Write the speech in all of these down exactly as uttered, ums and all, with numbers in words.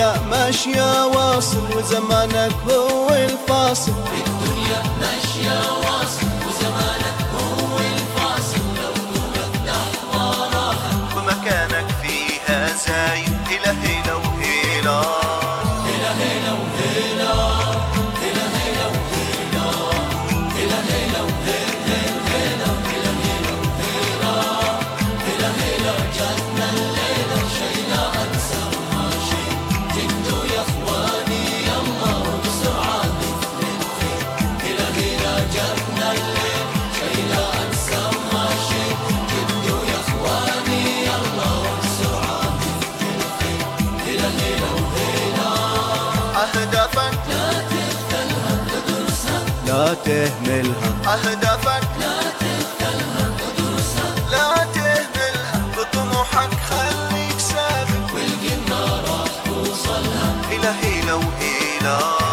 الدنيا ماشية واصل وزمانك هو الفاصل. الدنيا ماشية واصل وزمانك هو الفاصل، لو طولك لحظة راحة ومكانك فيها زايد. هلا هلا وهلا هلا هلا وهلا هلا هلا وهلا هلا هلا وهلا هلا هلا وهلا هلا هلا جاتنا الليلة شيلة أنسى ماشي جدوا يا إخواني يلا وبسرعة نفلت هلا هلا جاتنا الليل شيلة أنسى ماشي جدوا يا إخواني يلا وبسرعة نفلت هلا هلا وهلا أهدافك لا تغفلها ادرسها لا تهملها. أهدافك لا تغفلها ادرسها لا تهملها. بطموحك خليك ثابت والجنة راح توصلها. هلا هلا وهلا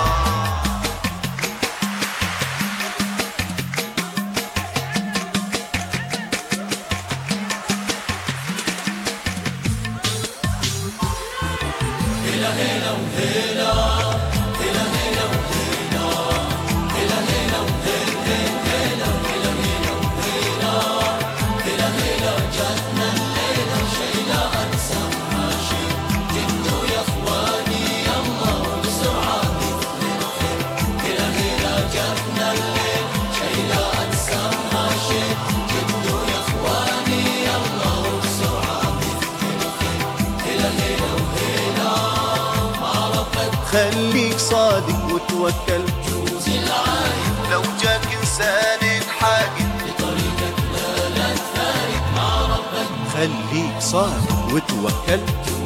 هلا هلا وهلا هلا هلا وهلا هلا هلا وهلا هلا هلا هلا وهلا هلا هلا جاتنا الليلة شيلة أنسى ماشي جدوا يا إخواني يلا وبسرعة نفلت هلا هلا جاتنا الليل شيلة أنسى ماشي جدوا يا إخواني يلا وبسرعة نفلت هلا هلا وهلا خليك صادق وتوكل. جوز العايد لو جاك إنسان حاجد بطريقك لا لا تفارق مع ربك. خليك صادق وتوكل.